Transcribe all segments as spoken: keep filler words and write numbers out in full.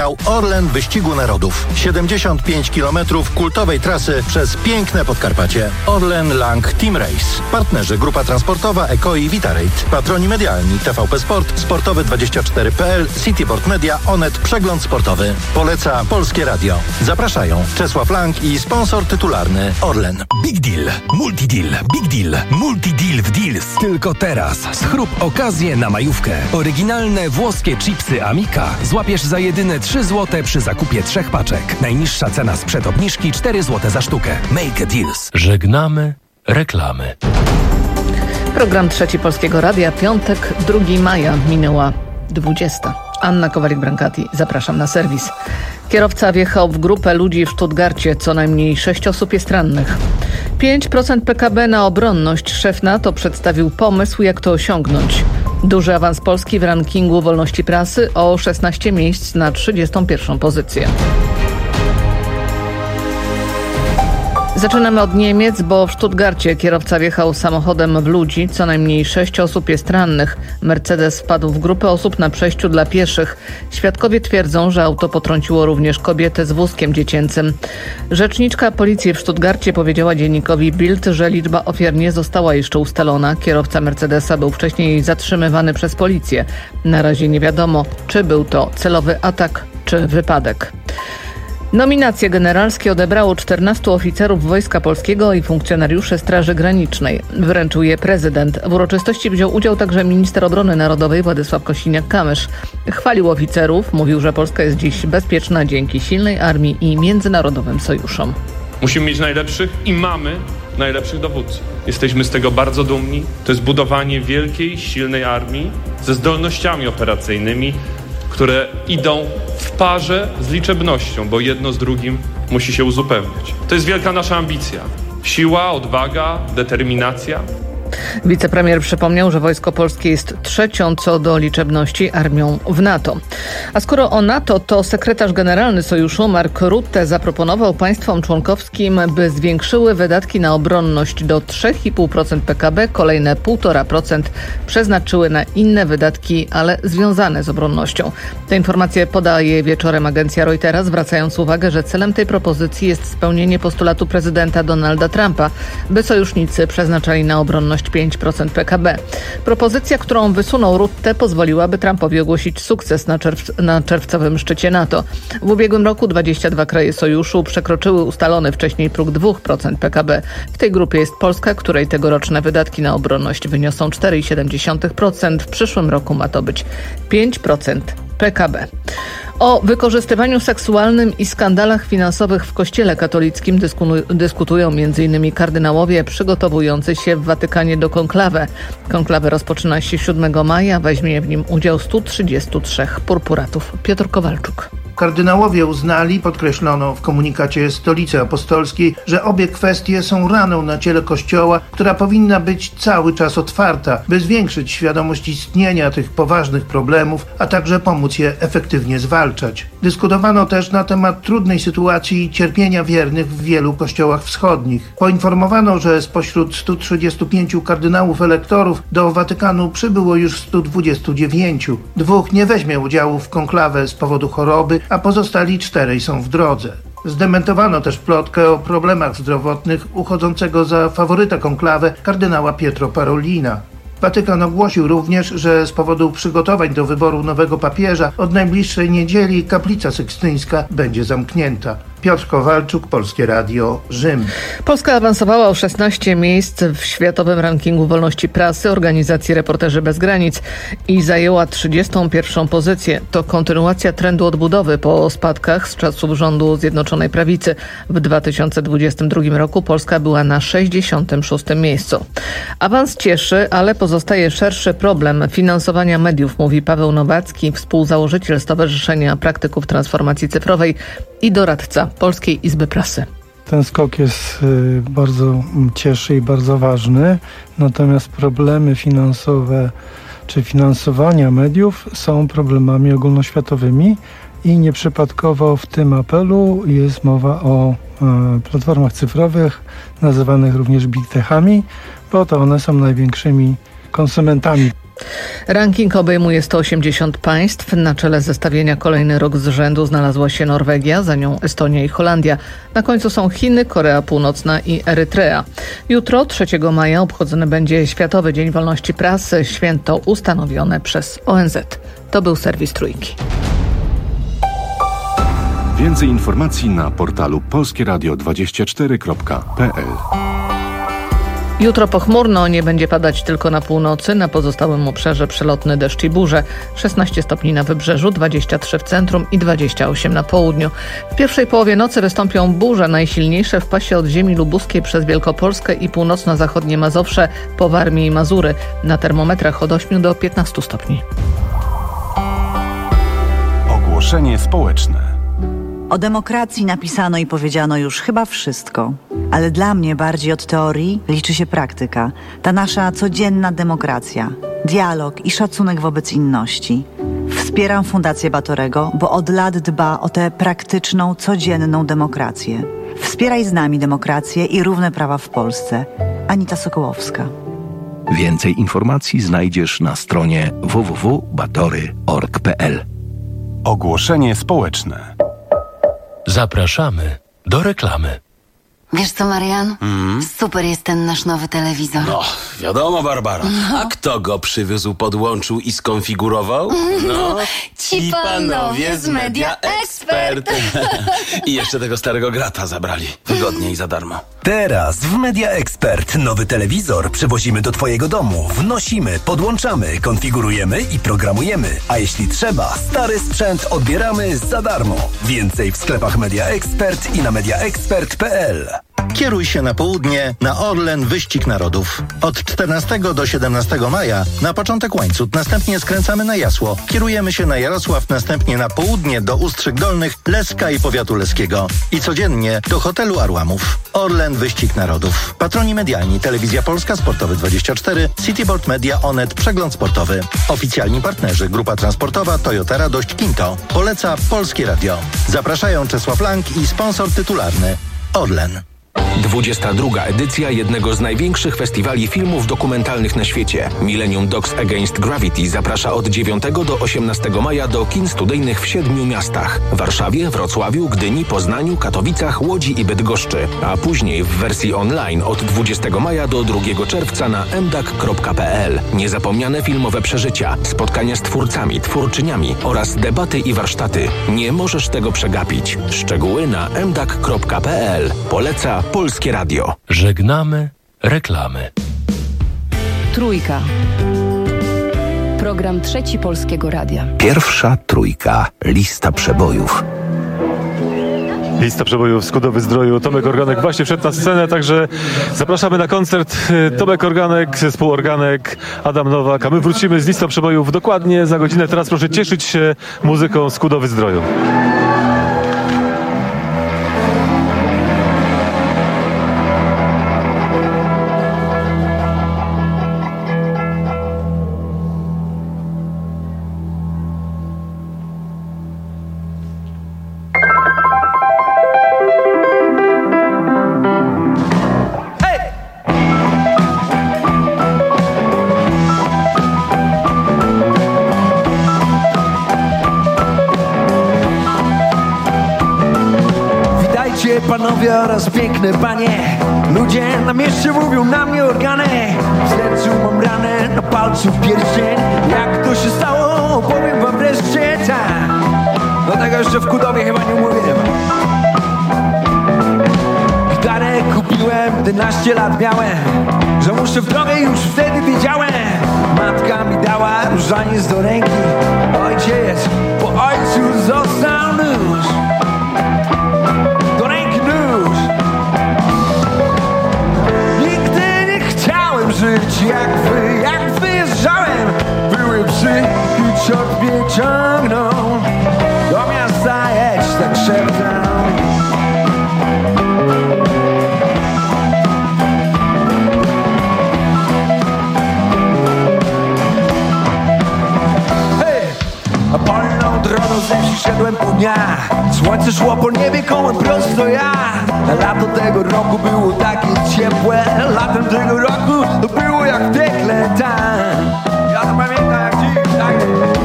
finał Orlen Wyścigu Narodów. siedemdziesiąt pięć kilometrów kultowej trasy przez piękne Podkarpacie. Orlen Lang Team Race. Partnerzy Grupa Transportowa Eko i Vitarate. Patroni medialni T V P Sport, Sportowy dwadzieścia cztery kropka p l, Cityport Media, Onet, Przegląd Sportowy. Poleca Polskie Radio. Zapraszają Czesław Lang i sponsor tytularny Orlen. Big Deal, Multi Deal, Big Deal, Multi Deal w Deals. Tylko teraz. Schrób okazję na majówkę. Oryginalne włoskie chipsy Amica złapiesz za jedyne trzy złote przy zakupie trzech paczek. Najniższa cena sprzed obniżki cztery złote za sztukę. Make a Deals. Żegnamy reklamy. Program Trzeci Polskiego Radia, piątek, drugiego maja, minęła dwudziesta. Anna Kowalik-Brankati, zapraszam na serwis. Kierowca wjechał w grupę ludzi w Stuttgarcie, co najmniej sześć osób jest rannych. pięć procent P K B na obronność. Szef NATO przedstawił pomysł, jak to osiągnąć. Duży awans Polski w rankingu wolności prasy o szesnaście miejsc na trzydziestą pierwszą pozycję. Zaczynamy od Niemiec, bo w Stuttgarcie kierowca wjechał samochodem w ludzi. Co najmniej sześć osób jest rannych. Mercedes wpadł w grupę osób na przejściu dla pieszych. Świadkowie twierdzą, że auto potrąciło również kobietę z wózkiem dziecięcym. Rzeczniczka policji w Stuttgarcie powiedziała dziennikowi Bild, że liczba ofiar nie została jeszcze ustalona. Kierowca Mercedesa był wcześniej zatrzymywany przez policję. Na razie nie wiadomo, czy był to celowy atak, czy wypadek. Nominacje generalskie odebrało czternastu oficerów Wojska Polskiego i funkcjonariuszy Straży Granicznej. Wręczył je prezydent. W uroczystości wziął udział także minister obrony narodowej Władysław Kosiniak-Kamysz. Chwalił oficerów, mówił, że Polska jest dziś bezpieczna dzięki silnej armii i międzynarodowym sojuszom. Musimy mieć najlepszych i mamy najlepszych dowódców. Jesteśmy z tego bardzo dumni. To jest budowanie wielkiej, silnej armii ze zdolnościami operacyjnymi, które idą w parze z liczebnością, bo jedno z drugim musi się uzupełniać. To jest wielka nasza ambicja. Siła, odwaga, determinacja. Wicepremier przypomniał, że Wojsko Polskie jest trzecią co do liczebności armią w NATO. A skoro o NATO, to sekretarz generalny Sojuszu Mark Rutte zaproponował państwom członkowskim, by zwiększyły wydatki na obronność do trzy i pół procent P K B, kolejne półtora procent przeznaczyły na inne wydatki, ale związane z obronnością. Te informacje podaje wieczorem agencja Reutera, zwracając uwagę, że celem tej propozycji jest spełnienie postulatu prezydenta Donalda Trumpa, by sojusznicy przeznaczali na obronność pięć procent P K B. Propozycja, którą wysunął Rutte, pozwoliłaby Trumpowi ogłosić sukces na, czerw- na czerwcowym szczycie NATO. W ubiegłym roku dwadzieścia dwa kraje sojuszu przekroczyły ustalony wcześniej próg dwa procent P K B. W tej grupie jest Polska, której tegoroczne wydatki na obronność wyniosą cztery przecinek siedem procent. W przyszłym roku ma to być pięć procent P K B. O wykorzystywaniu seksualnym i skandalach finansowych w Kościele katolickim dysku- dyskutują między innymi kardynałowie przygotowujący się w Watykanie do konklawe. Konklawę rozpoczyna się siódmego maja, weźmie w nim udział stu trzydziestu trzech purpuratów. Piotr Kowalczuk. Kardynałowie uznali, podkreślono w komunikacie Stolicy Apostolskiej, że obie kwestie są raną na ciele Kościoła, która powinna być cały czas otwarta, by zwiększyć świadomość istnienia tych poważnych problemów, a także pomóc je efektywnie zwalczać. Dyskutowano też na temat trudnej sytuacji i cierpienia wiernych w wielu kościołach wschodnich. Poinformowano, że spośród stu trzydziestu pięciu kardynałów elektorów do Watykanu przybyło już stu dwudziestu dziewięciu. Dwóch nie weźmie udziału w konklawę z powodu choroby, a pozostali czterej są w drodze. Zdementowano też plotkę o problemach zdrowotnych uchodzącego za faworyta konklawę kardynała Pietro Parolina. Watykan ogłosił również, że z powodu przygotowań do wyboru nowego papieża od najbliższej niedzieli kaplica sykstyńska będzie zamknięta. Piotr Kowalczuk, Polskie Radio, Rzym. Polska awansowała o szesnaście miejsc w światowym rankingu wolności prasy organizacji Reporterzy Bez Granic i zajęła trzydziestą pierwszą pozycję. To kontynuacja trendu odbudowy po spadkach z czasów rządu Zjednoczonej Prawicy. W dwa tysiące dwudziestym drugim roku Polska była na sześćdziesiątym szóstym miejscu. Awans cieszy, ale pozostaje szerszy problem finansowania mediów, mówi Paweł Nowacki, współzałożyciel Stowarzyszenia Praktyków Transformacji Cyfrowej i doradca Polskiej Izby Prasy. Ten skok jest bardzo cieszy i bardzo ważny, natomiast problemy finansowe czy finansowania mediów są problemami ogólnoświatowymi i nieprzypadkowo w tym apelu jest mowa o e, platformach cyfrowych, nazywanych również big techami, bo to one są największymi konsumentami. Ranking obejmuje sto osiemdziesiąt państw. Na czele zestawienia kolejny rok z rzędu znalazła się Norwegia, za nią Estonia i Holandia. Na końcu są Chiny, Korea Północna i Erytrea. Jutro, trzeciego maja, obchodzony będzie Światowy Dzień Wolności Prasy, święto ustanowione przez O N Z. To był serwis Trójki. Więcej informacji na portalu polskie radio dwadzieścia cztery kropka p l. Jutro pochmurno, nie będzie padać tylko na północy, na pozostałym obszarze przelotny deszcz i burze. szesnaście stopni na wybrzeżu, dwadzieścia trzy w centrum i dwadzieścia osiem na południu. W pierwszej połowie nocy wystąpią burze, najsilniejsze w pasie od ziemi lubuskiej przez Wielkopolskę i północno-zachodnie Mazowsze po Warmię i Mazury. Na termometrach od ośmiu do piętnastu stopni. Ogłoszenie społeczne. O demokracji napisano i powiedziano już chyba wszystko. Ale dla mnie bardziej od teorii liczy się praktyka. Ta nasza codzienna demokracja. Dialog i szacunek wobec inności. Wspieram Fundację Batorego, bo od lat dba o tę praktyczną, codzienną demokrację. Wspieraj z nami demokrację i równe prawa w Polsce. Anita Sokołowska. Więcej informacji znajdziesz na stronie w w w kropka batory kropka org kropka p l. Ogłoszenie społeczne. Zapraszamy do reklamy. Wiesz co, Marian? Mm. Super jest ten nasz nowy telewizor. No, wiadomo, Barbara. No. A kto go przywiózł, podłączył i skonfigurował? No, ci panowie z Media Expert. I jeszcze tego starego grata zabrali. Wygodnie i za darmo. Teraz w Media Expert nowy telewizor przywozimy do Twojego domu. Wnosimy, podłączamy, konfigurujemy i programujemy. A jeśli trzeba, stary sprzęt odbieramy za darmo. Więcej w sklepach Media Expert i na media expert kropka p l. Kieruj się na południe na Orlen Wyścig Narodów. Od czternastego do siedemnastego maja na początek Łańcut, następnie skręcamy na Jasło. Kierujemy się na Jarosław, następnie na południe do Ustrzyk Dolnych, Leska i powiatu leskiego. I codziennie do hotelu Arłamów. Orlen Wyścig Narodów. Patroni medialni: Telewizja Polska, Sportowy dwadzieścia cztery, Cityboard Media, Onet, Przegląd Sportowy. Oficjalni partnerzy: Grupa Transportowa, Toyota Radość, Kinto. Poleca Polskie Radio. Zapraszają Czesław Lang i sponsor tytularny Orlen. dwudziesta druga edycja jednego z największych festiwali filmów dokumentalnych na świecie. Millennium Dogs Against Gravity zaprasza od dziewiątego do osiemnastego maja do kin studyjnych w siedmiu miastach: Warszawie, Wrocławiu, Gdyni, Poznaniu, Katowicach, Łodzi i Bydgoszczy. A później w wersji online od dwudziestego maja do drugiego czerwca na m d a k kropka p l. Niezapomniane filmowe przeżycia, spotkania z twórcami, twórczyniami oraz debaty i warsztaty. Nie możesz tego przegapić. Szczegóły na m d a k kropka p l. Poleca Polskie Radio. Żegnamy reklamy. Trójka. Program Trzeci Polskiego Radia. Pierwsza trójka. Lista przebojów. Lista przebojów Skudowy Zdroju. Tomek Organek właśnie wszedł na scenę, także zapraszamy na koncert. Tomek Organek, zespół Organek, Adam Nowak, a my wrócimy z listą przebojów dokładnie za godzinę. Teraz proszę cieszyć się muzyką Skudowy Zdroju. Panowie oraz piękne panie, ludzie na mieście mówią na mnie Organek. W sercu mam ranę, na palcu pierścień. Jak to się stało, powiem wam wreszcie tak. Dlatego jeszcze w Kudowie chyba nie mówiłem. Gitarę kupiłem, jedenaście lat miałem, że muszę w drogę, już wtedy wiedziałem. Matka mi dała różaniec do ręki. Ojciec po ojcu został nóż. Żyć jak wy, jak wyjeżdżałem, były psy i ciot mnie ciągną do miasta, jedź tak szeptam. Hej! A polną drogą ze wsi szedłem po dniach. Słońce szło po niebie kołem prosto ja. Lato tego roku było takie ciepłe, latem tego roku to było jak w piekle tam. Ja pamięta jak dziś, tak jest.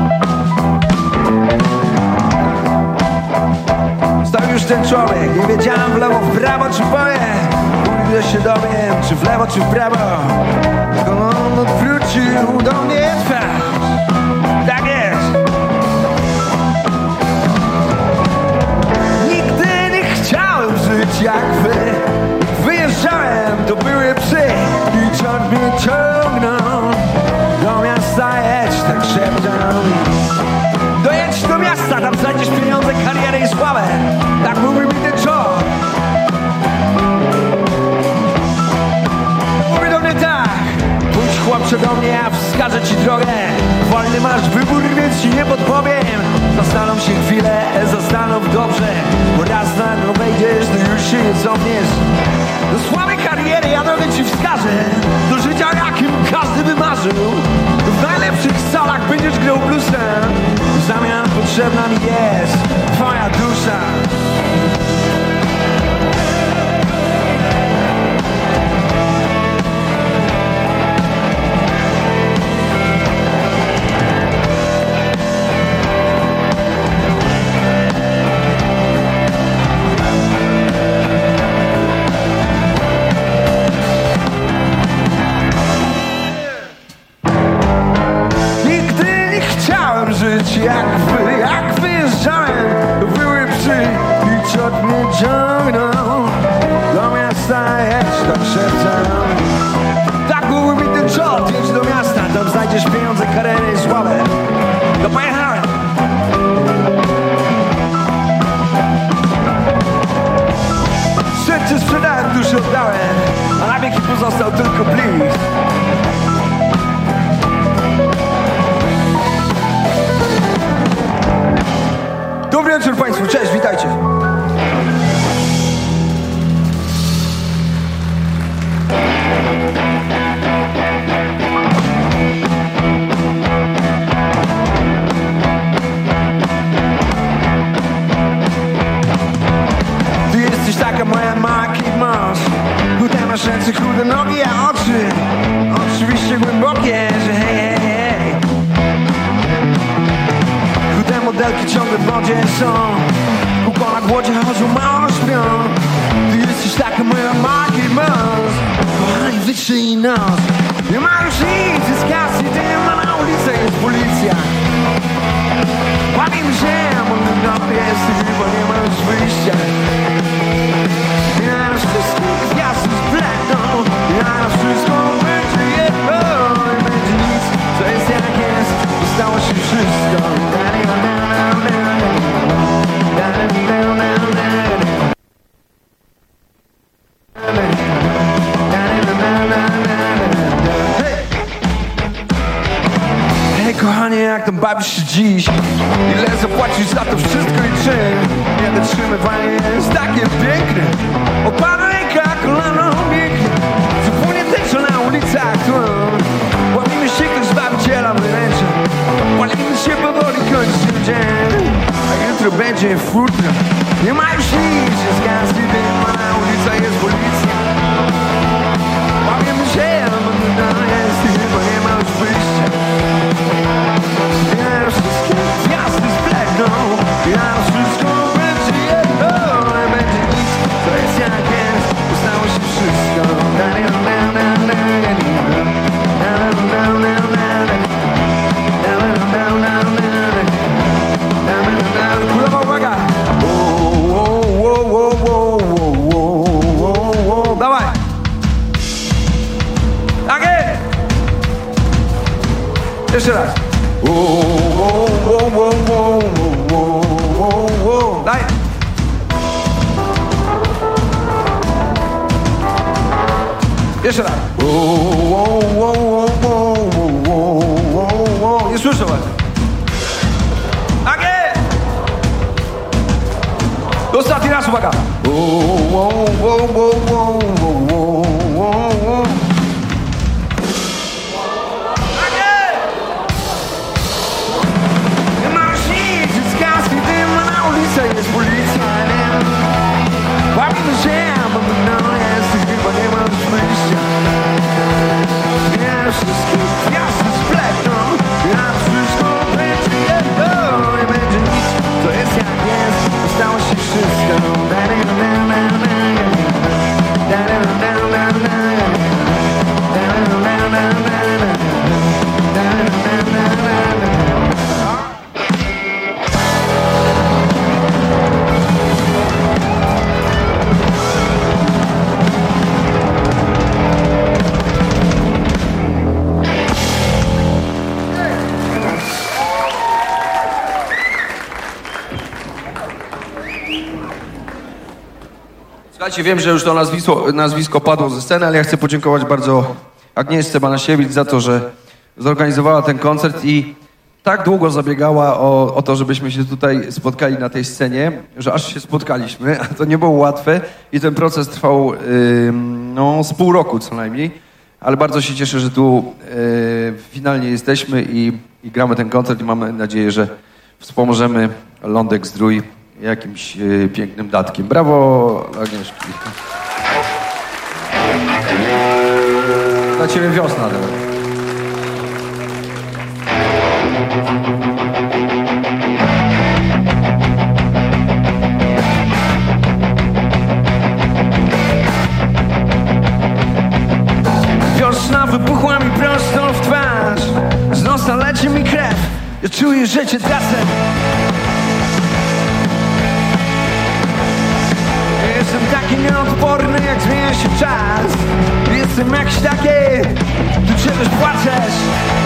Stał już ten człowiek, nie wiedziałem w lewo, w prawo czy w boję. Gdy się dowiem, czy w lewo, czy w prawo. On odwrócił do mnie twarz. Tak jest. Nigdy nie chciałem żyć jak wy. Wyjeżdżałem, to były psy i ciąg mnie ciągnął. Do miasta jedź, tak szeptał mi. Dojedź do miasta, tam znajdziesz pieniądze, karierę i sławę. Tak mówił mi ten człowiek. Mówi do mnie tak. Pójdź chłopcze do mnie, ja wskażę ci drogę. Wolny masz wybór, więc ci nie podpowiem. Zastanów się chwilę, zastanów dobrze. Bo raz na to wejdziesz, to już się nie cofniesz. Do słabej kariery ja drogę ci wskażę. Do życia, jakim każdy by marzył. W najlepszych salach będziesz grał bluesem. W zamian potrzebna mi jest twoja dusza. Żyć jak wy, jak wyjeżdżałem, były psy i ciot mnie ciągnął. Do miasta jedź, tak szeptał. Tak mówił mi ten czot, jedź do miasta, tam znajdziesz pieniądze, karierę i sławę. No pojechałem. Serce sprzedałem, duszę oddałem, a na wieki pozostał tylko blisk. Dobry wieczór Państwu, cześć, witajcie. Ty jesteś taka moja maki masz. Chude masz ręce, chude nogi, a oczy oczywiście głębokie, że hej, hej, hej. Chude modelki ciągle w wodzie są. Kółko na głodzie chodzą, mało śpią. Ty jesteś taka moja maki masz. Kochani, wytrzyj nos. Nie ma już nic, jest kasy, nie na ulicę jest policja. Bawimy się, bo my dobry jesteś, bo nie ma już wyjścia. Ja już wszystko gwiazdy zbledną. Ja już wszystko będzie jedno. Nie będzie nic, co jest jak jest. Zostało się wszystko. Hej kochanie, jak tam bawisz się dziś? Ile zapłacisz za to wszystko i czym? Niedotrzymywanie jest takie piękne. Opada ręka, kolano biegnie. Zupełnie tęczo na ulicach tłum. Łamimy się, ktoś zbawiciela wyręcza. Palimy się powoli, kończy się dzień. A jutro będzie futro. Nie ma już nic, jest gaz, nie wiem, a na ulicach jest policja. Bawimy się, ale to jest chyba nie ma już wyjścia. Ja już wszystkie gwiazdy zbledną. Ja już wszystko będzie jedno. Nie będzie nic, to jest jak jest. Ustało się wszystko. Kulowa, uwaga! Dawaj! Tak jest! Jeszcze raz! Daj! Jeszcze raz! Nie słyszę was! Tak jest! Ostatni raz, uwaga! Jest policja, nie? Bawimy się, bo my no jest chyba nie ma już wyjścia. Nie, wszystkie gwiazdy zbledną. Słuchajcie, wiem, że już to nazwisko, nazwisko padło ze sceny, ale ja chcę podziękować bardzo Agnieszce Banasiewicz za to, że zorganizowała ten koncert i tak długo zabiegała o, o to, żebyśmy się tutaj spotkali na tej scenie, że aż się spotkaliśmy, a to nie było łatwe i ten proces trwał yy, no, z pół roku co najmniej, ale bardzo się cieszę, że tu yy, finalnie jesteśmy i, i gramy ten koncert i mamy nadzieję, że wspomożemy Lądek Zdrój jakimś yy, pięknym datkiem. Brawo, Agnieszki. Dla ciebie wiosna. Dobra. Wiosna wybuchła mi prosto w twarz, z nosa leci mi krew, ja czuję, że cię tracę. Jestem taki nieodporny, jak zmienia się czas. Jestem jakiś taki, do czegoś płaczesz.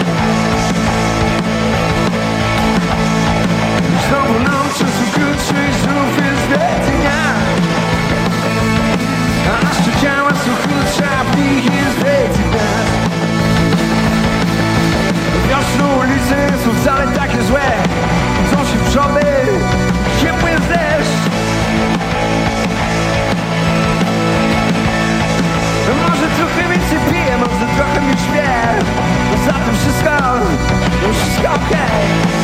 Znowu nam przesłuchuczy i znów jest dnia. A nasze ciała są chudsze, a w nich jest dnia. Wiosną ulice są wcale takie złe. Budzą się wrzody, ciepły jest deszcz. Może trochę więcej piję, może trochę mi śpię. Za tym wszystko, wszystko okej.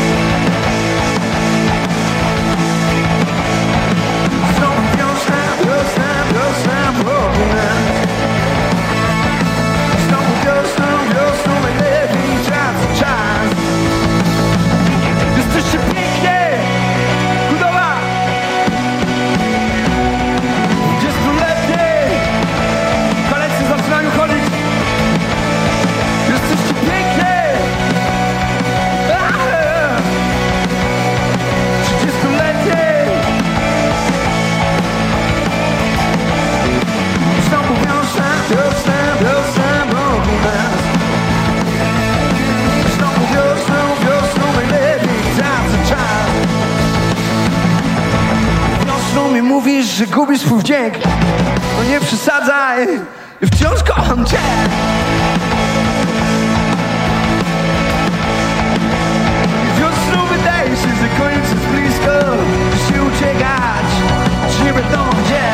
Znowu wiosna, wiosna, wiosna wokół nas. Znowu wiosną, wiosną najlepiej tracę czas. Jesteście pięknie, budowa dwudziestoletnie. Koledzy zaczynają chodzić. Jesteście pięknie. trzydziestoletnie. Znowu wiosna, wiosna, wiosna wokół nas. Znowu wiosną, wiosną najlepiej tracę czas. Wiosną mi mówisz, że gubisz swój wdzięk. No nie przesadzaj, wciąż kocham cię. Wiosną wydaje się, że koniec jest blisko. Czy się uciekać, czy nie wiadomo gdzie.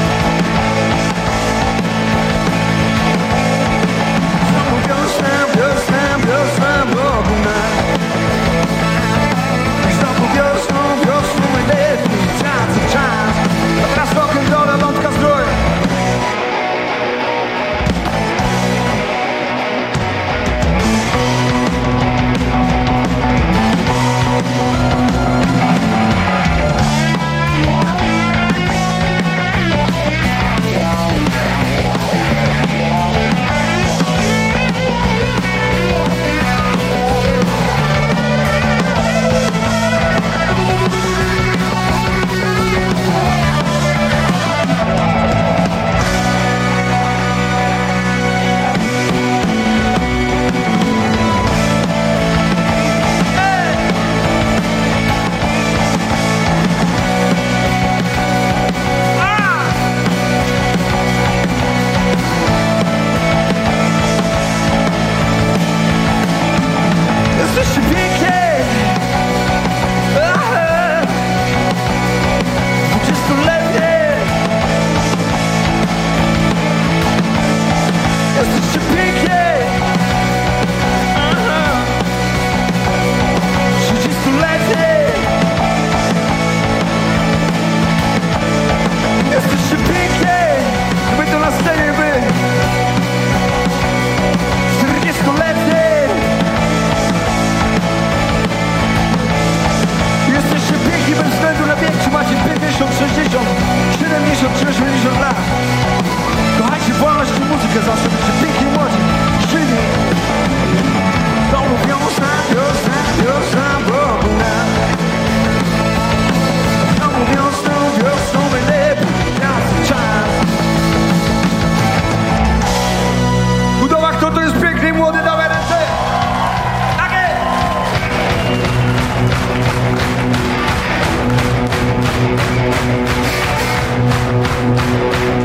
Znowu wiosna, wiosna, wiosna wokół nas. Znowu wiosną, wiosną najlepiej tracę czas. A teraz rock'n'roll, Lądka Zdrój. Jesteście pięknie. dwudziestoletnie. Jesteście pięknie. trzydziestoletnie. Jesteście pięknie. Wy to na scenie, wy. czterdziestoletnie. Jesteście piękni bez względu na wiek, czy macie pięćdziesiąt, sześćdziesiąt, siedemdziesiąt czy osiemdziesiąt lat. Kochajcie wolność i muzykę, zawsze będziecie piękni młodzi, silni. Znowu wiosna, wiosna, wiosna wokół nas. Znowu wiosną, wiosną najlepiej tracę czas. Budowa, kto to jest piękny i młody, dawaj ręce. Takie! Thank you.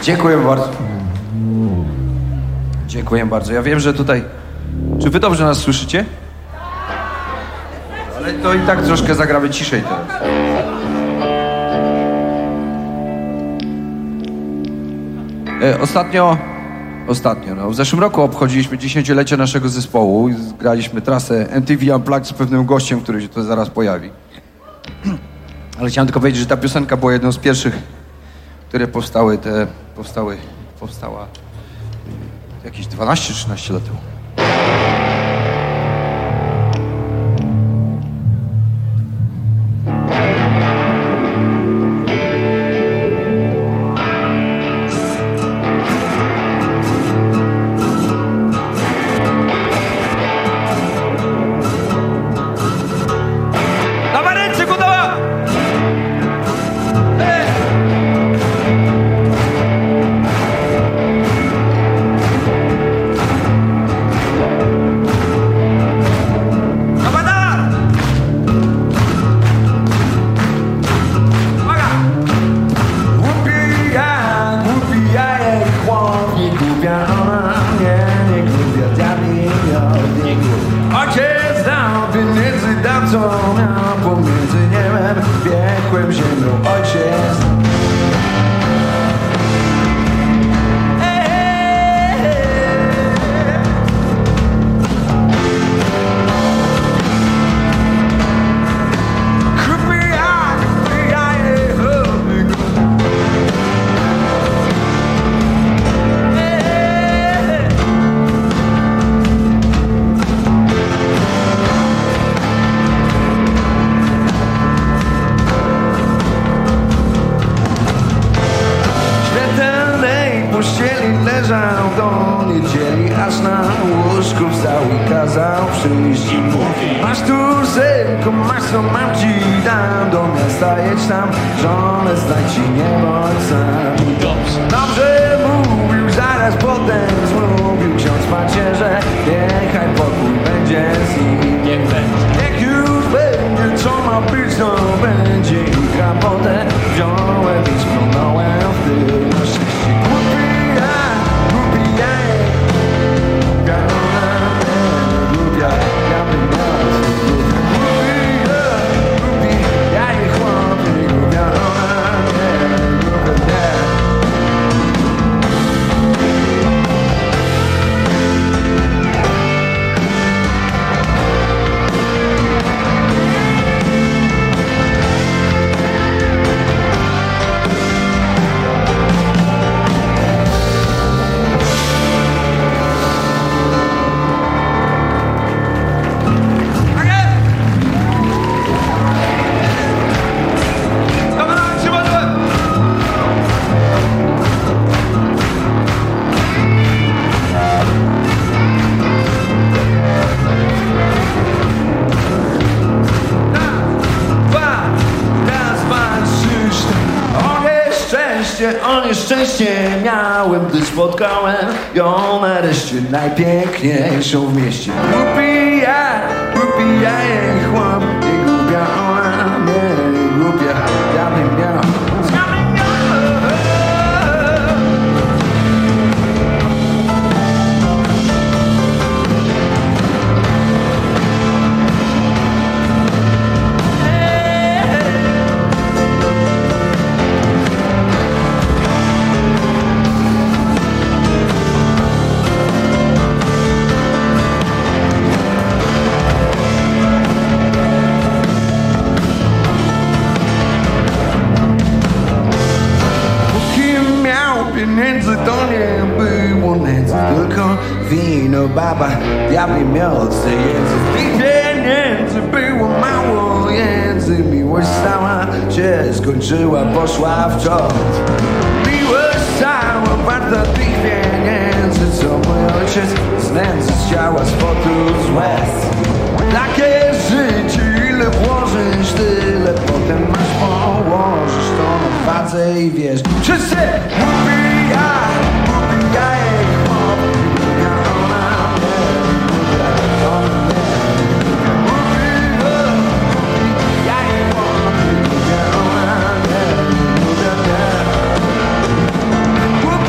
Dziękuję bardzo. Dziękuję bardzo. Ja wiem, że tutaj... Czy wy dobrze nas słyszycie? Ale to i tak troszkę zagramy ciszej teraz. E, ostatnio... Ostatnio, no. W zeszłym roku obchodziliśmy dziesięciolecie naszego zespołu i graliśmy trasę M T V Unplugged z pewnym gościem, który się tu zaraz pojawi. Ale chciałem tylko powiedzieć, że ta piosenka była jedną z pierwszych, które powstały, te... powstały... powstała... jakieś dwanaście trzynaście lat temu. Szczęście miałem, gdy spotkałem ją nareszcie najpiękniejszą w mieście. Głupi ja, głupi ja jej chłop, nie głupia ona, nie, nie głupia, ja bym miał. Wino, baba, diabli miodce jędzy. Z tych pieniędzy było mało jędzy. Miłość stała się skończyła, poszła w czort. Miłość cała warta tych pieniędzy, co mój ojciec z nędzy, z ciała, z potu, z łez. Takie życie, ile włożysz, tyle potem masz, położysz to na wadze i wiesz. Wszyscy głupi ja, głupi ja jej chłop. Whoop!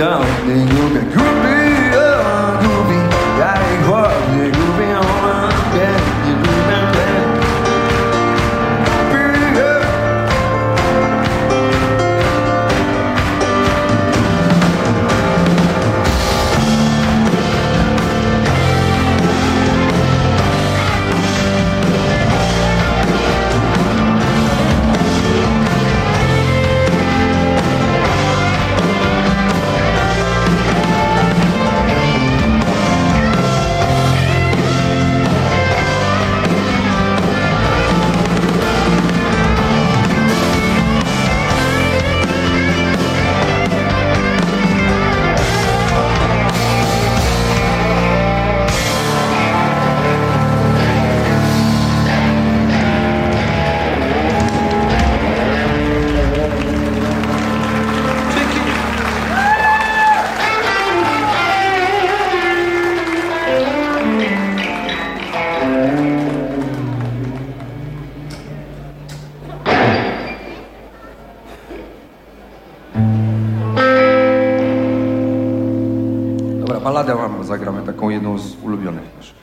ja nie lubię gubi, o, gubi, ja ich ładnie lubię, ona mnie nie lubię, nie. Balladę mam, zagramy taką jedną z ulubionych naszych.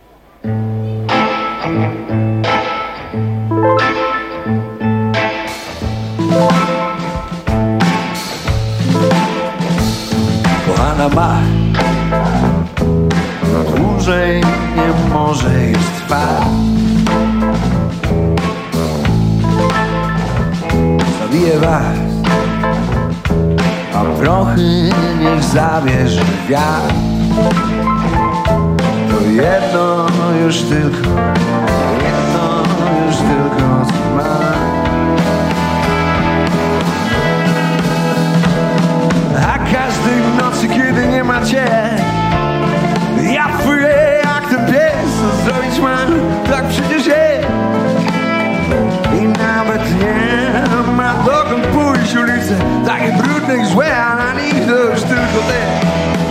Kochana ma, dłużej nie może już trwać. Zabiję was, a prochy niech zabierze wiatr. To jedno już tylko, jedno już tylko co mam. A każdej nocy, kiedy nie ma cię, ja płyję jak ten pies. Co zrobić mam, tak przecież jest. I nawet nie ma dokąd pójść ulice takie brudne i złe, a na nich to już tylko ty.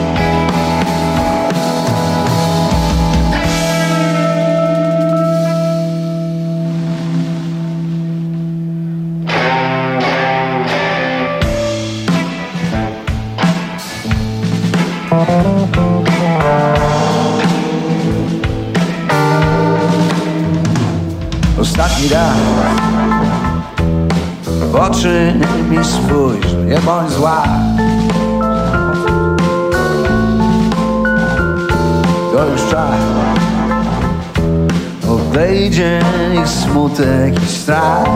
Ostatni raz w oczy mi spójrz, nie bądź zła. To już czas, odejdzie ich smutek i strach.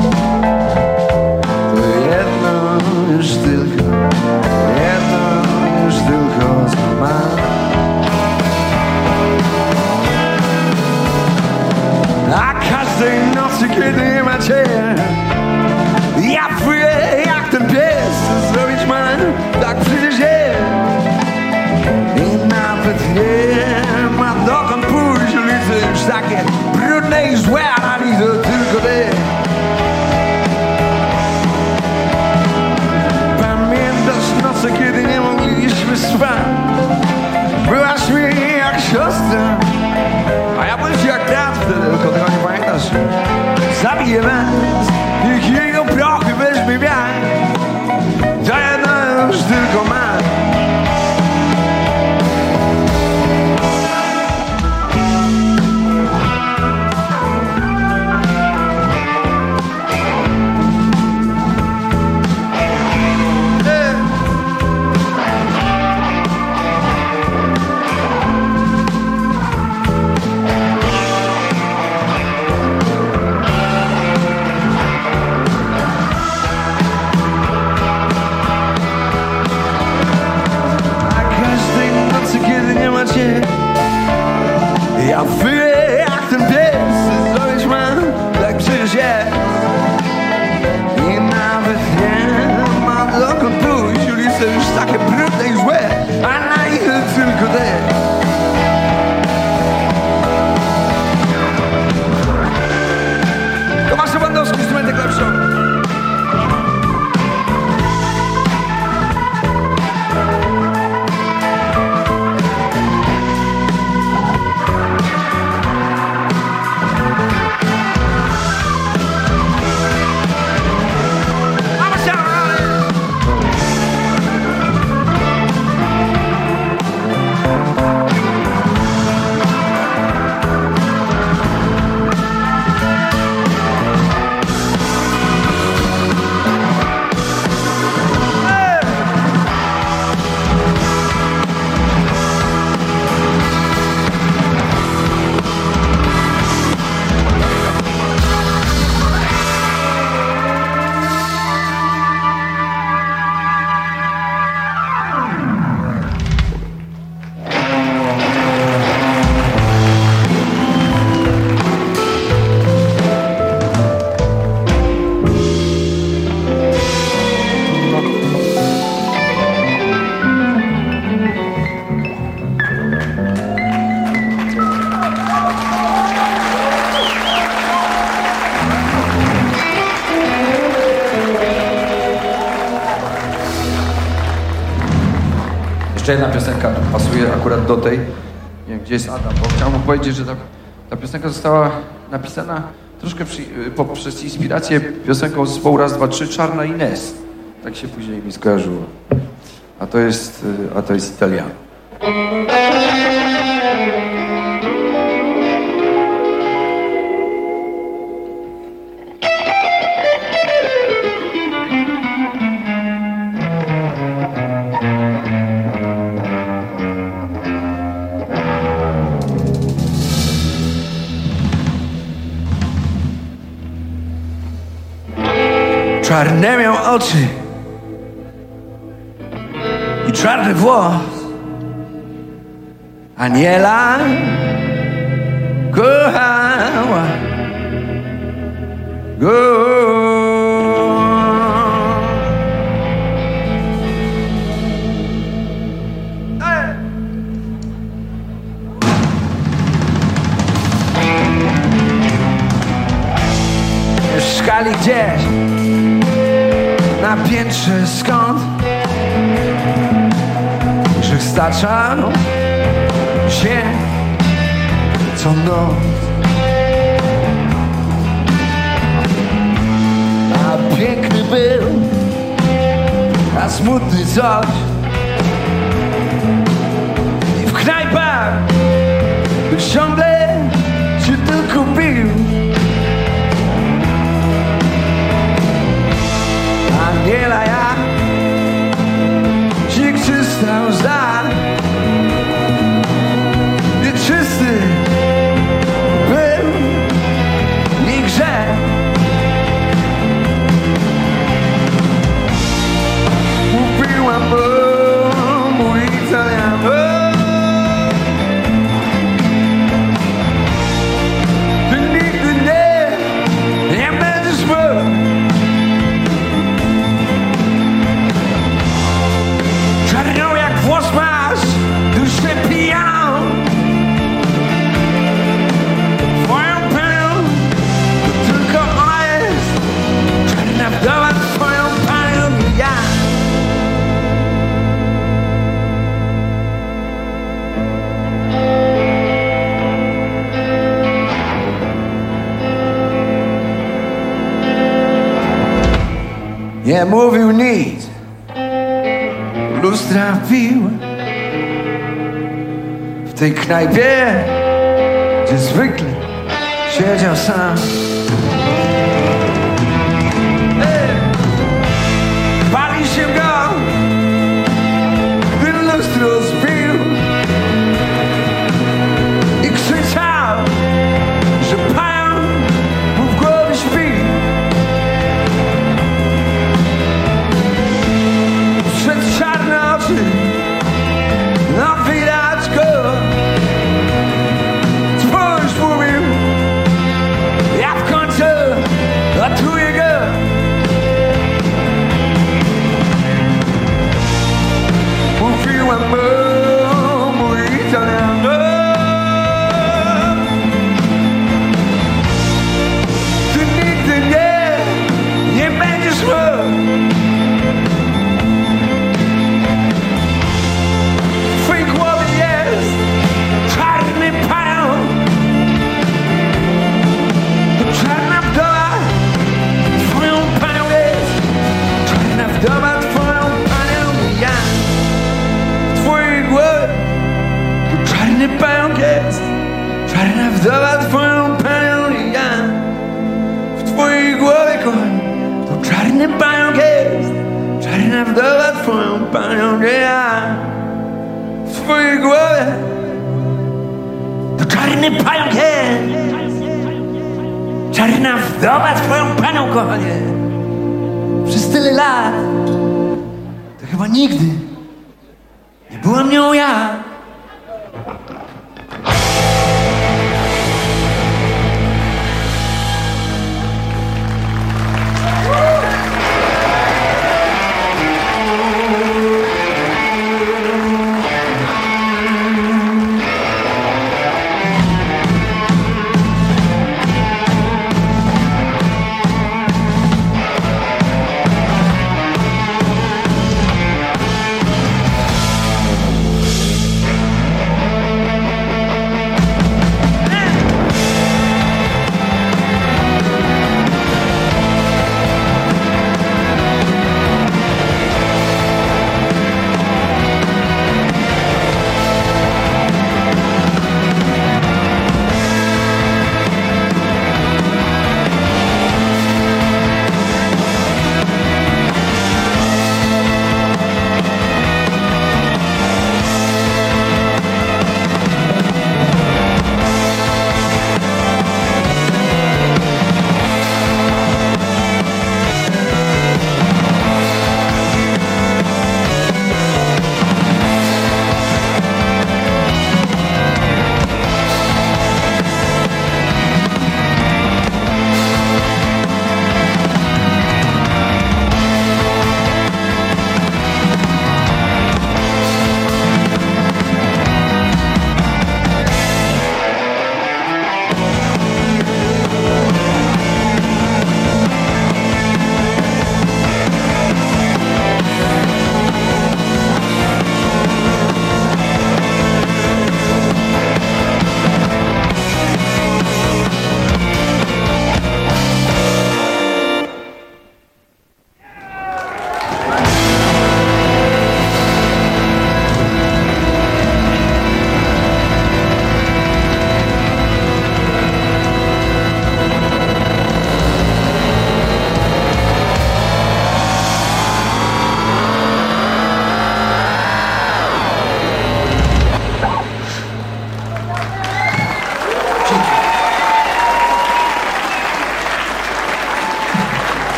To jedno już tylko, jedno już tylko co mam. A każdej nocy, kiedy nie ma cię, ja płyję jak ten pies. Co zrobić mam, tak przecież jest. I nawet nie ma dokąd pójść ulicy już takie brudne i złe, a na nich to tylko ty. Pamiętasz noce, kiedy nie mogliśmy spać? Byłaś mi jak siostra, a ja byłem jak brat wtedy, tylko tego nie pamiętasz. Zabiję was, niech jego prochy weźmie wiatr. To jedno już tylko mam. Jeszcze jedna piosenka pasuje akurat do tej. Nie wiem, gdzie jest Adam, bo chciałem mu powiedzieć, że ta, ta piosenka została napisana troszkę przy, poprzez inspirację piosenką zespołu Raz, Dwa, Trzy, Czarna Ines. Tak się później mi skojarzyło. A to jest, a to jest Italiano. Czarne miał oczy i czarny włos. Aniela kochała go. Mieszkali gdzieś na piętrze, skąd że staczał się co noc. A piękny był, a smutny coś. I w knajpach ciągle się tylko bił. Aniela ja się czysta łza. Nieczysty był i grzech. Mówiłam o mój Italiano. Ty nigdy nie, nie będziesz mógł. Czarną jak włos masz, duszę pijaną. Twoją panią, to tylko ona jest. Czarna wdowa twoją panią i ja. Nie mówił nic, lustra pił w tej knajpie, gdzie zwykle siedział sam. Ej, pali się go, gdy lustro zbił i krzyczał, że pan mu w głowie śpi. Przed czarne oczy, no widać go. Spójrz, mówił, ja w końcu ratuję go. Mówiłam o mój Italiano. Ty nigdy nie, nie będziesz mógł. W twojej głowie jest czarny pająk. To czarna wdowa twoją panią jest. Czarna wdowa twoją panią i ja. W twojej głowie to czarny pająk jest. Czarna wdowa twoją panią i ja. W twojej głowie, kochani, to czarny pająk jest. Czarna wdowa twoją panią i ja. W twojej głowie to czarny pająk jest. Czarna wdowa twoją panią, kochanie. Przez tyle lat to chyba nigdy nie byłam nią ja.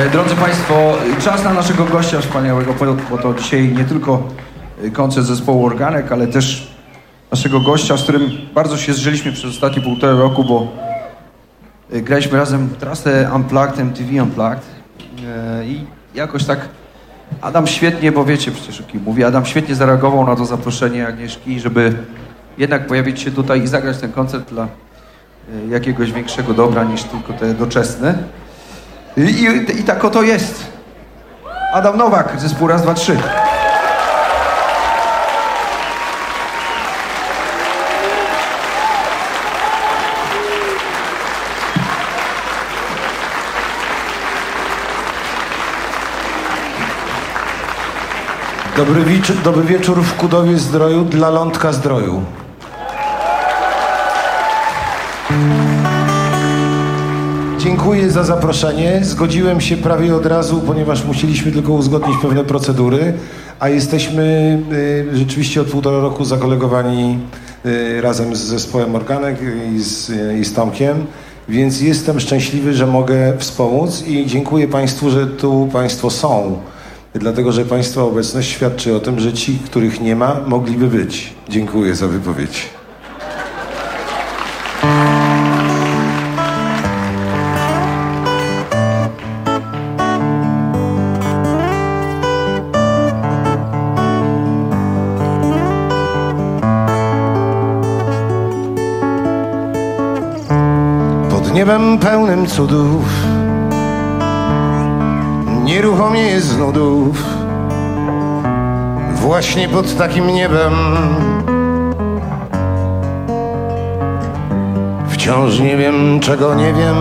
E, drodzy Państwo, czas na naszego gościa wspaniałego, bo to dzisiaj nie tylko koncert zespołu Organek, ale też naszego gościa, z którym bardzo się zżyliśmy przez ostatnie półtora roku, bo graliśmy razem trasę Unplugged, M T V Unplugged e, i jakoś tak Adam świetnie, bo wiecie przecież o kim mówię, Adam świetnie zareagował na to zaproszenie Agnieszki, żeby jednak pojawić się tutaj i zagrać ten koncert dla jakiegoś większego dobra niż tylko te doczesne. I, i, i tak oto jest. Adam Nowak, zespół Raz, Dwa, Trzy. Dobry wieczór, dobry wieczór w Kudowie Zdroju dla Lądka Zdroju. Dziękuję za zaproszenie. Zgodziłem się prawie od razu, ponieważ musieliśmy tylko uzgodnić pewne procedury, a jesteśmy y, rzeczywiście od półtora roku zakolegowani y, razem z zespołem Organek i z, y, i z Tomkiem, więc jestem szczęśliwy, że mogę wspomóc i dziękuję Państwu, że tu Państwo są. Dlatego, że Państwa obecność świadczy o tym, że ci, których nie ma, mogliby być. Dziękuję za wypowiedź. Pod niebem pełnym cudów nieruchomie z nudów, właśnie pod takim niebem wciąż nie wiem, czego nie wiem.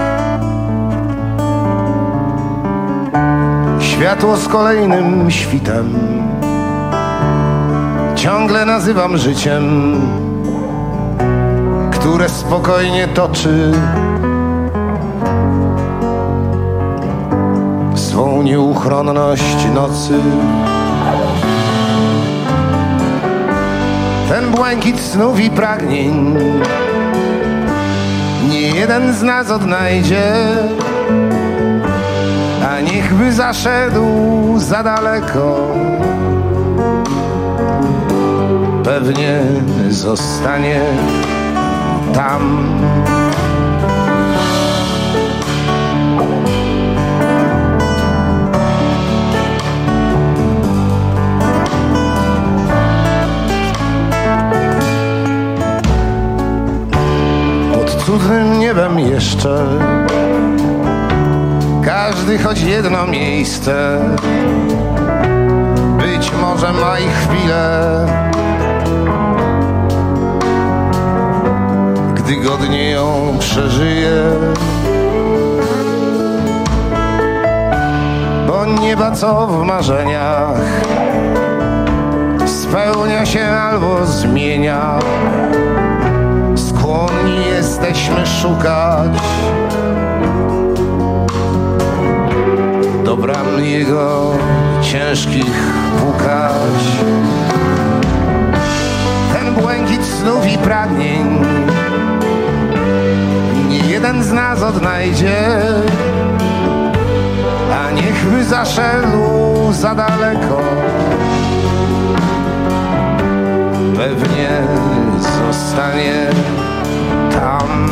Światło z kolejnym świtem ciągle nazywam życiem, które spokojnie toczy swą nieuchronność nocy. Ten błękit snów i pragnień nie jeden z nas odnajdzie, a niechby zaszedł za daleko, pewnie zostanie tam. Cudnym niebem jeszcze każdy choć jedno miejsce być może ma i chwilę, gdy godnie ją przeżyje. Bo nieba co w marzeniach spełnia się albo zmienia, skłonni jesteśmy szukać do bram jego ciężkich pukać. Ten błękit snów i pragnień nie jeden z nas odnajdzie, a niechby zaszedł za daleko, pewnie zostanie tam.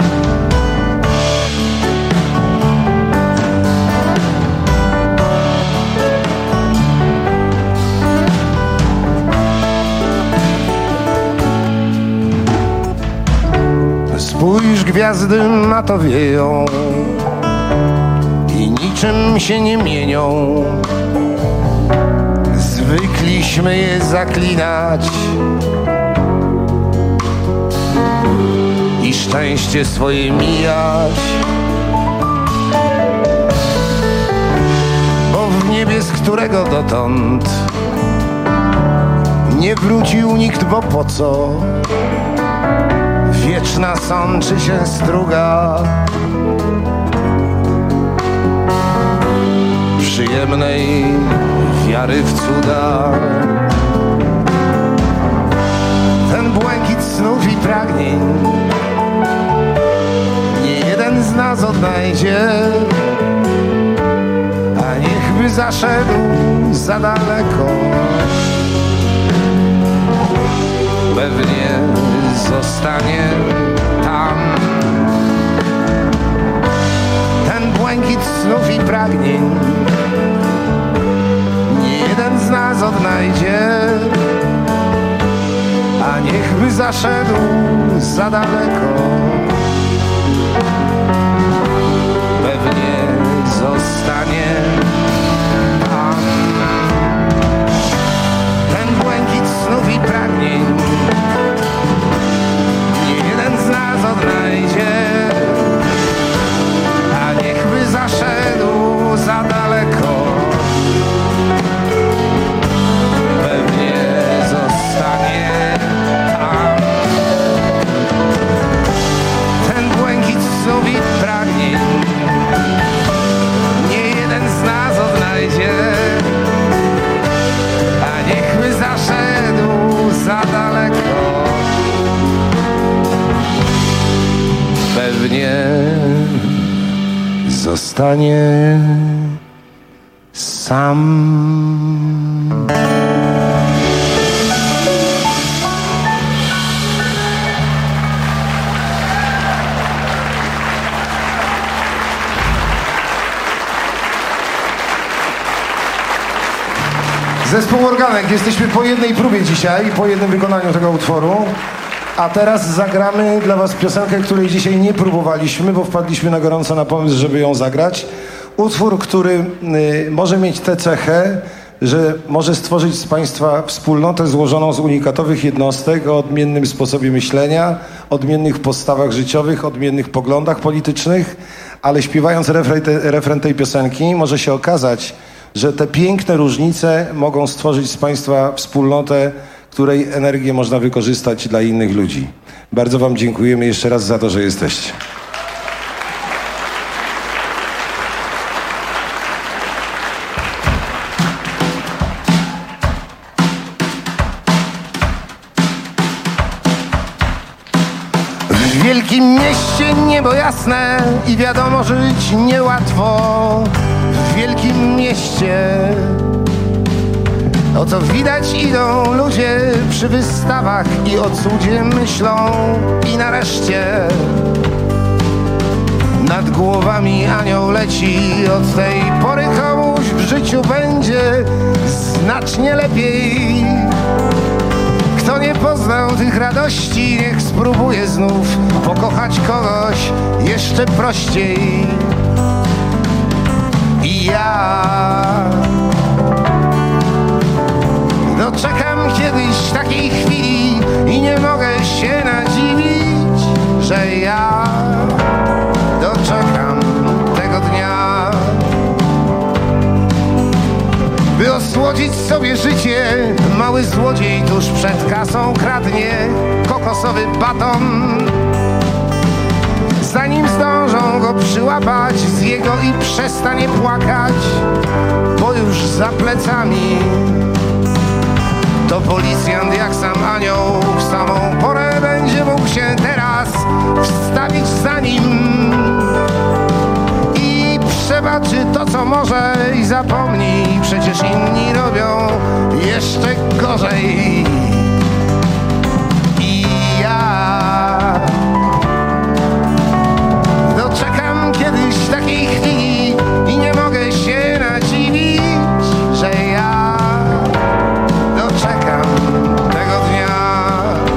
Spójrz, gwiazdy na to wieją i niczym się nie mienią. Zwykliśmy je zaklinać i szczęście swoje mijać, bo w niebie, z którego dotąd nie wrócił nikt, bo po co? Wieczna sączy się struga przyjemnej wiary w cuda. Ten błękit snów i pragnień nie jeden z nas odnajdzie, niechby zaszedł za daleko. Pewnie zostanie tam. Ten błękit snów i pragnień nie jeden z nas odnajdzie, a niechby zaszedł za daleko. Pewnie zostanie tam. Ten błękit snów i pragnień nie jeden z nas odnajdzie, a niechby zaszedł za daleko. Pewnie zostanie tam. Ten błękit snów i pragnień nie jeden z nas odnajdzie, a niechby zaszedł za daleko. Pewnie zostanie sam. Zespół Organek, jesteśmy po jednej próbie dzisiaj, po jednym wykonaniu tego utworu. A teraz zagramy dla was piosenkę, której dzisiaj nie próbowaliśmy, bo wpadliśmy na gorąco na pomysł, żeby ją zagrać. Utwór, który y, może mieć tę cechę, że może stworzyć z państwa wspólnotę złożoną z unikatowych jednostek o odmiennym sposobie myślenia, odmiennych postawach życiowych, odmiennych poglądach politycznych, ale śpiewając refren, te, refren tej piosenki może się okazać, że te piękne różnice mogą stworzyć z państwa wspólnotę, której energię można wykorzystać dla innych ludzi. Bardzo wam dziękujemy jeszcze raz za to, że jesteście. W wielkim mieście niebo jasne i wiadomo, żyć niełatwo. W wielkim mieście o co widać idą ludzie przy wystawach i o cudzie myślą. I nareszcie nad głowami anioł leci. Od tej pory komuś w życiu będzie znacznie lepiej. Kto nie poznał tych radości, niech spróbuje znów pokochać kogoś jeszcze prościej. I ja doczekam kiedyś takiej chwili i nie mogę się nadziwić, że ja doczekam tego dnia. By osłodzić sobie życie, mały złodziej tuż przed kasą kradnie kokosowy baton. Zanim zdążą go przyłapać, zje go i przestanie płakać, bo już za plecami to policjant jak sam anioł w samą porę będzie mógł się teraz wstawić za nim i przebaczy to, co może i zapomni, przecież inni robią jeszcze gorzej. I ja doczekam kiedyś takiej chwili i nie mogę się nadziwić, że ja doczekam tego dnia.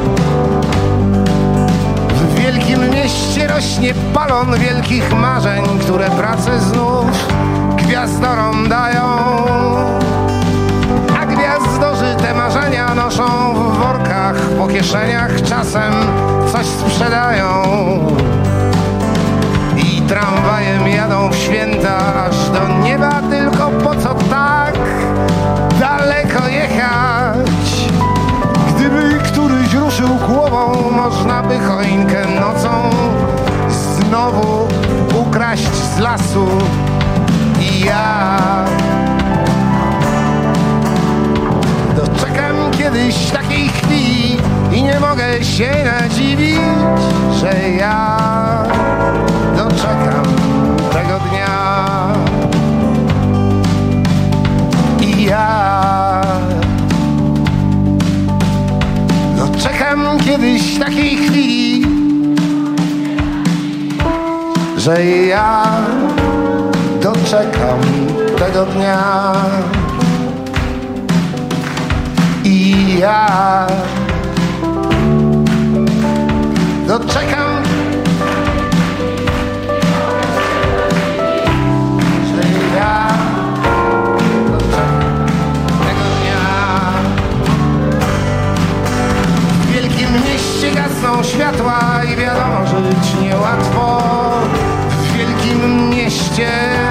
W wielkim mieście rośnie balon wielkich marzeń, które pracę znów gwiazdorom dają. A gwiazdorzy te marzenia noszą w workach, po kieszeniach czasem coś sprzedają. I tramwajem jadą w święta aż do nieba, tylko po co tak daleko jechać? Gdyby któryś ruszył głową, można by choinkę nocą znowu ukraść z lasu. I ja doczekam kiedyś takiej chwili i nie mogę się nadziwić, że ja doczekam tego dnia. kiedyś takiej chwili, że ja doczekam tego dnia i ja doczekam, że ja doczekam tego dnia. W wielkim mieście gasną światła i wiadomo, żyć niełatwo. W wielkim mieście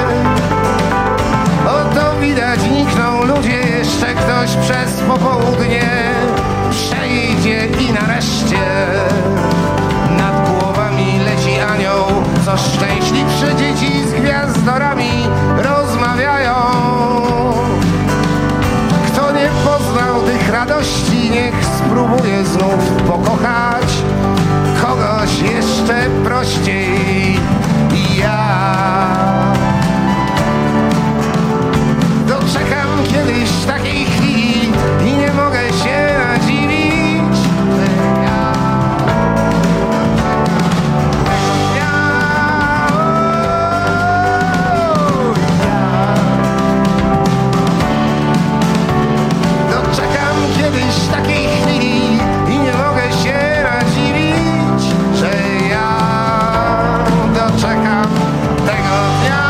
oto widać nikną ludzie, jeszcze ktoś przez popołudnie przejdzie i nareszcie nad głowami leci anioł, co szczęśliwsze dzieci z gwiazdorami rozmawiają. Kto nie poznał tych radości, niech spróbuje znów pokochać kogoś jeszcze prościej. Ja doczekam kiedyś takiej chwili i nie mogę się nadziwić, że ja doczekam kiedyś takiej chwili i nie mogę się nadziwić, że ja doczekam tego dnia.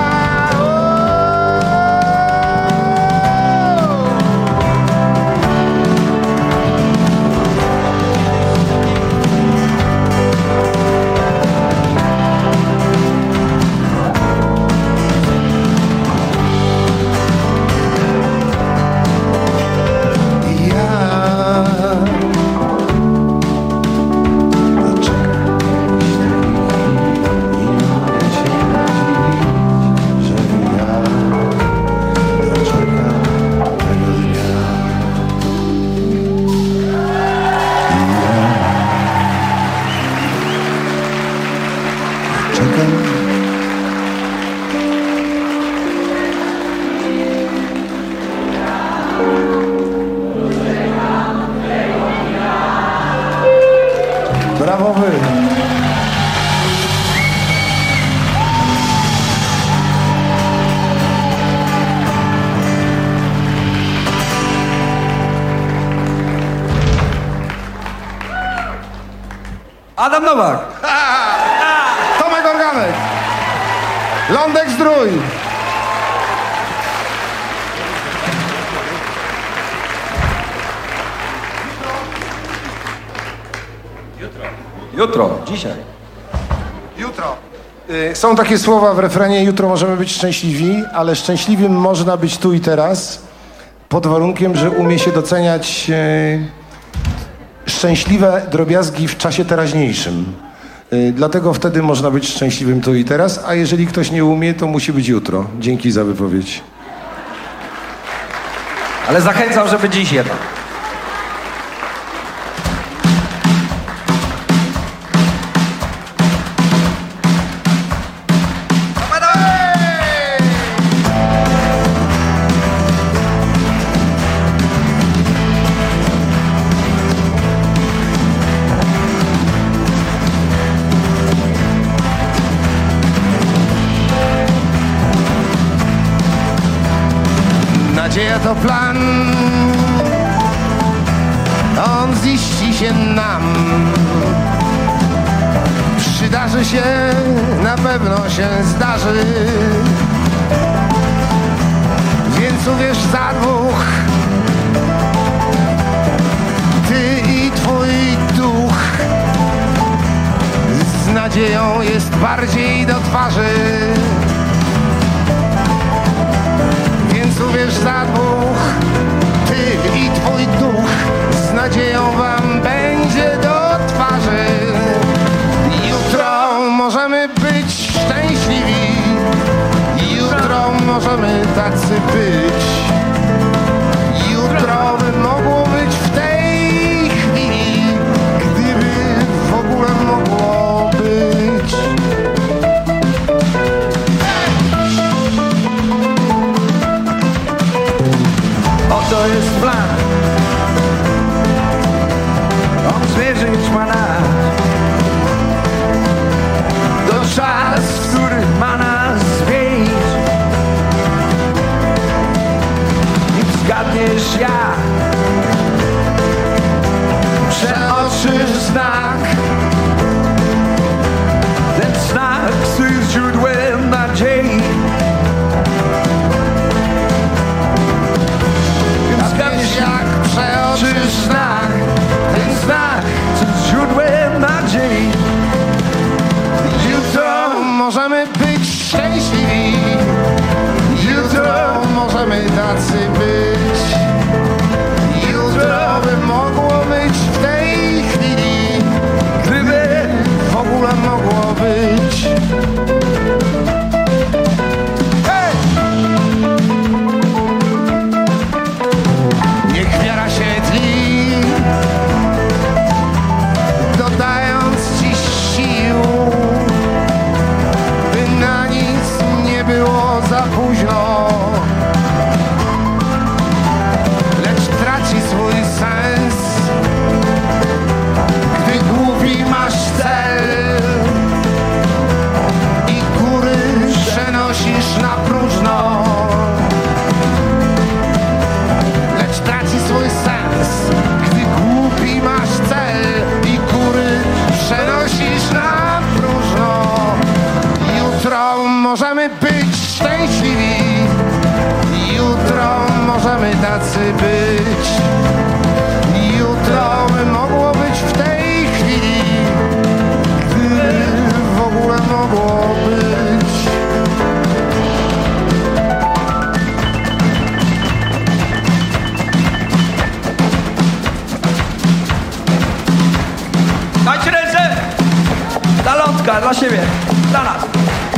Brawo wy! Adam Nowak! Tomek Organek! Lądek Zdrój! Jutro, dzisiaj. Jutro. Y, Są takie słowa w refrenie: jutro możemy być szczęśliwi, ale szczęśliwym można być tu i teraz, pod warunkiem, że umie się doceniać y, szczęśliwe drobiazgi w czasie teraźniejszym. Y, Dlatego wtedy można być szczęśliwym tu i teraz, a jeżeli ktoś nie umie, to musi być jutro. Dzięki za wypowiedź. Ale zachęcam, żeby dziś jednak. Nadzieja to plan, on ziści się nam. Przydarzy się, na pewno się zdarzy. Więc uwierz za dwóch, ty i twój duch. Z nadzieją jest bardziej do twarzy. Uwierz za dwóch, ty i twój duch, z nadzieją wam będzie do twarzy. Jutro możemy być szczęśliwi, jutro możemy tacy być. Jutro by mogło być w tej chwili, gdyby w ogóle mogło być. Oto jest plan. On zmierzy wpadniesz jak przeoczysz znak. Ten znak jest źródłem nadziei. Więc wiesz jak przeoczysz znak. Ten znak jest źródłem nadziei. Jutro możemy być szczęśliwi. Jutro możemy tacy być. Jutro by mogło być w tej chwili, gdyby w ogóle mogło być. Hej! Niech wiara się tli, dodając ci sił, by na nic nie było za późno. Lecz traci swój sens, gdy głupi masz cel i góry przenosisz na próżno. Lecz traci swój sens, gdy głupi masz cel i góry przenosisz na próżno. Jutro możemy być szczęśliwi. Jutro możemy tacy być. Jutro by mogło być w tej chwili, gdyby w ogóle mogło być. Dajcie ręce! Dla lądka, dla siebie, dla nas.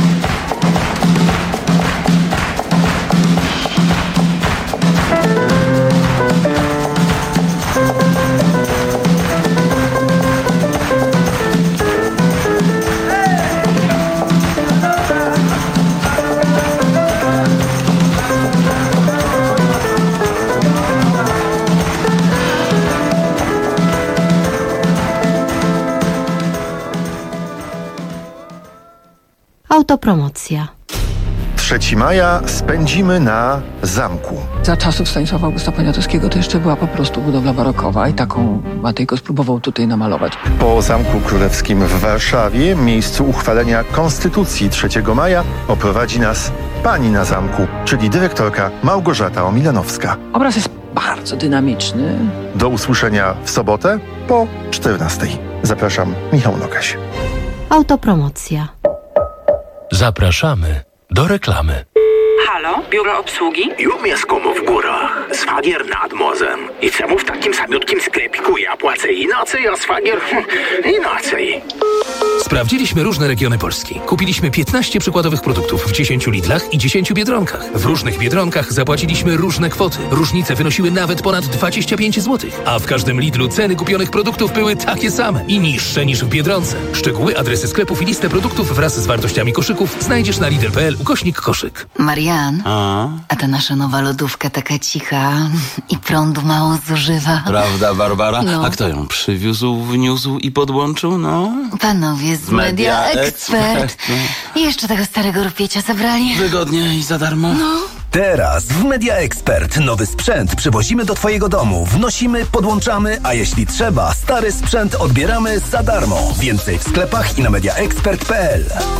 Autopromocja. trzeciego maja spędzimy na zamku. Za czasów Stanisława Augusta Poniatowskiego to jeszcze była po prostu budowla barokowa i taką Matejko spróbował tutaj namalować. Po Zamku Królewskim w Warszawie, miejscu uchwalenia Konstytucji trzeciego maja, oprowadzi nas pani na zamku, czyli dyrektorka Małgorzata Omilanowska. Obraz jest bardzo dynamiczny. Do usłyszenia w sobotę po czternastej. Zapraszam, Michał Nogaś. Autopromocja. Zapraszamy do reklamy. Halo, biuro obsługi? Ja mieszkam w górach, szwagier nad morzem. I czemu w takim samiutkim sklepiku ja płacę inaczej, a szwagier inaczej? Sprawdziliśmy różne regiony Polski. Kupiliśmy piętnaście przykładowych produktów w dziesięciu Lidlach i dziesięciu Biedronkach. W różnych Biedronkach zapłaciliśmy różne kwoty. Różnice wynosiły nawet ponad dwadzieścia pięć złotych. A w każdym Lidlu ceny kupionych produktów były takie same i niższe niż w Biedronce. Szczegóły, adresy sklepów i listę produktów wraz z wartościami koszyków znajdziesz na lidl kropka p l ukośnik koszyk. Marian, a? a ta nasza nowa lodówka taka cicha i prądu mało zużywa. Prawda, Barbara? No. A kto ją przywiózł, wniósł i podłączył, no? Panowie z Media Expert. I jeszcze tego starego rupiecie zabrali. Wygodnie i za darmo. No. Teraz w Media Expert nowy sprzęt przywozimy do twojego domu, wnosimy, podłączamy, a jeśli trzeba, stary sprzęt odbieramy za darmo. Więcej w sklepach i na media expert kropka p l.